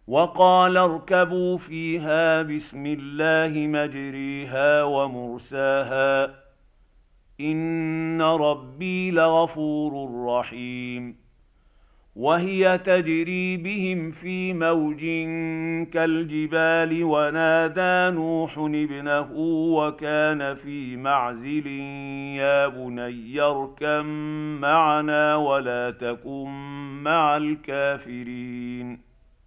وقال اركبوا فيها بسم الله مجريها ومرساها إن ربي لغفور رحيم. وهي تجري بهم في موج كالجبال ونادى نوح ابنه وكان في معزل يا بني اركب معنا ولا تكن مع الكافرين.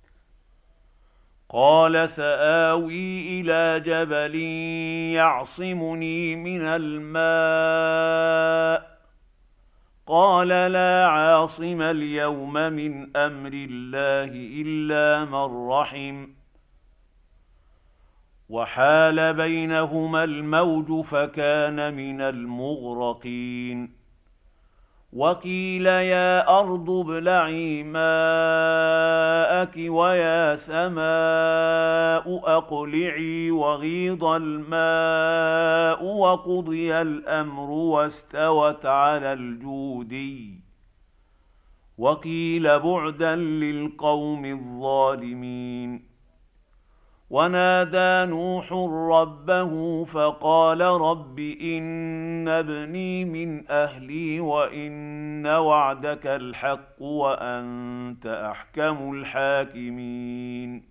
قال سآوي إلى جبل يعصمني من الماء قال لا عاصم اليوم من أمر الله إلا من رحم وحال بينهما الموج فكان من المغرقين. وقيل يا أرض ابلعي ماءك ويا سماء أقلعي وغيض الماء وقضي الأمر واستوت على الجودي وقيل بعدا للقوم الظالمين. ونادى نوح ربه فقال رب إن ابني من أهلي وإن وعدك الحق وأنت أحكم الحاكمين.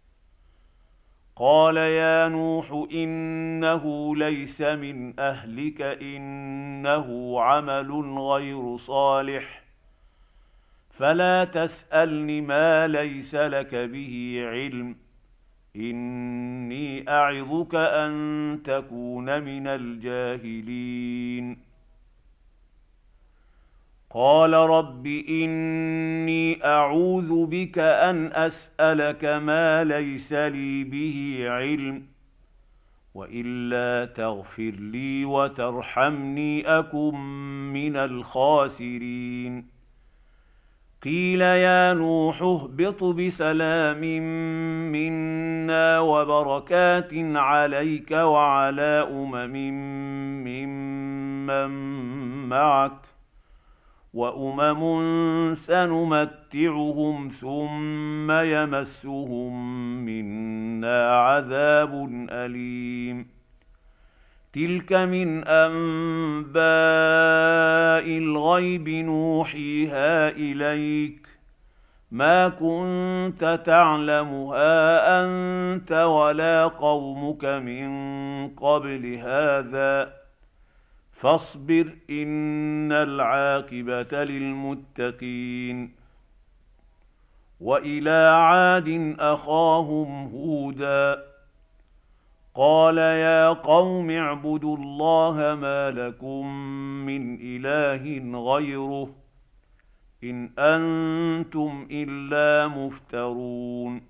قال يا نوح إنه ليس من أهلك إنه عمل غير صالح فلا تسألني ما ليس لك به علم إني أعظك أن تكون من الجاهلين. قال رب إني أعوذ بك أن أسألك ما ليس لي به علم وإلا تغفر لي وترحمني أكن من الخاسرين. قيل يا نوح اهبط بسلام منا وبركات عليك وعلى ممن معك وأمم سنمتعهم ثم يمسهم منا عذاب أليم. تلك من أنباء الغيب نوحيها إليك ما كنت تعلمها أنت ولا قومك من قبل هذا فاصبر إن العاقبة للمتقين. وإلى عاد أخاهم هودا قال يا قوم اعبدوا الله ما لكم من إله غيره إن أنتم إلا مفترون.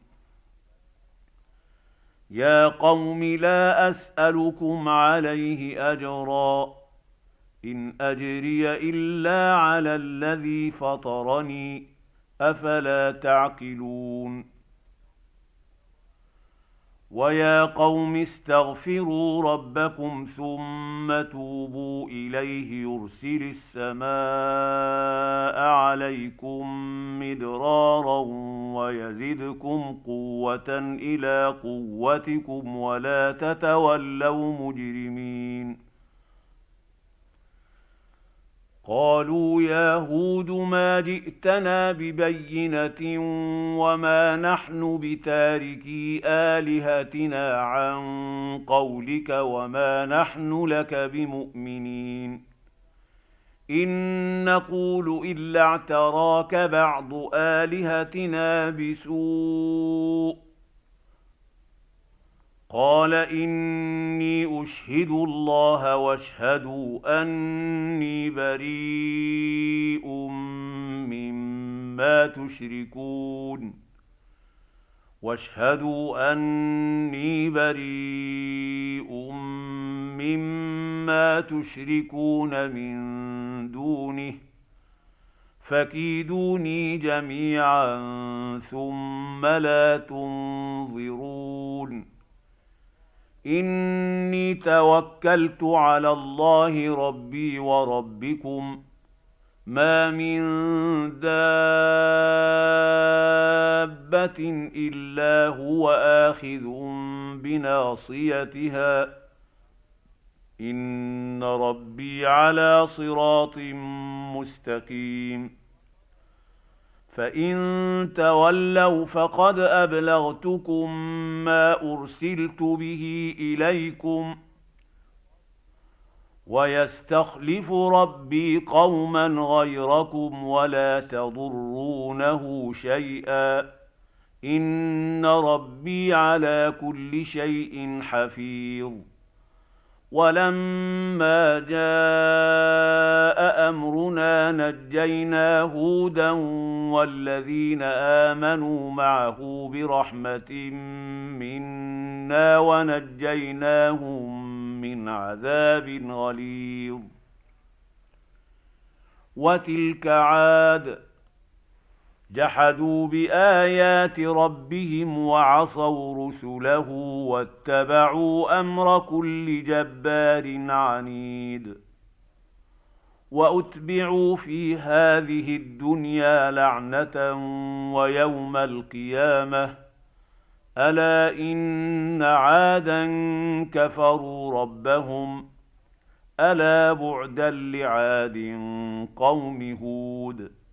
يا قوم لا أسألكم عليه أجرا إن أجري إلا على الذي فطرني أفلا تعقلون. ويا قوم استغفروا ربكم ثم توبوا إليه يرسل السماء عليكم مدرارا ويزدكم قوة إلى قوتكم ولا تتولوا مجرمين. قالوا يا هود ما جئتنا ببينة وما نحن بتاركي آلهتنا عن قولك وما نحن لك بمؤمنين إن نقول إلا اعتراك بعض آلهتنا بسوء. قال إني أشهد الله واشهدوا أني بريء مما تشركون واشهدوا أني بريء مما تشركون من دونه فكيدوني جميعا ثم لا تنظرون. إني توكلت على الله ربي وربكم ما من دابه الا هو اخذ بناصيتها ان ربي على صراط مستقيم فان تولوا فقد ابلغتكم ما ارسلت به اليكم ويستخلف ربي قوما غيركم ولا تضرونه شيئا ان ربي على كل شيء حفيظ ولما جاء امرنا نجينا هودا والذين امنوا معه برحمه منا ونجيناهم من عذاب غليظ وتلك عاد جحدوا بايات ربهم وعصوا رسله واتبعوا امر كل جبار عنيد واتبعوا في هذه الدنيا لعنه ويوم القيامه الا ان عادا كفروا ربهم الا بعدا لعاد قوم هود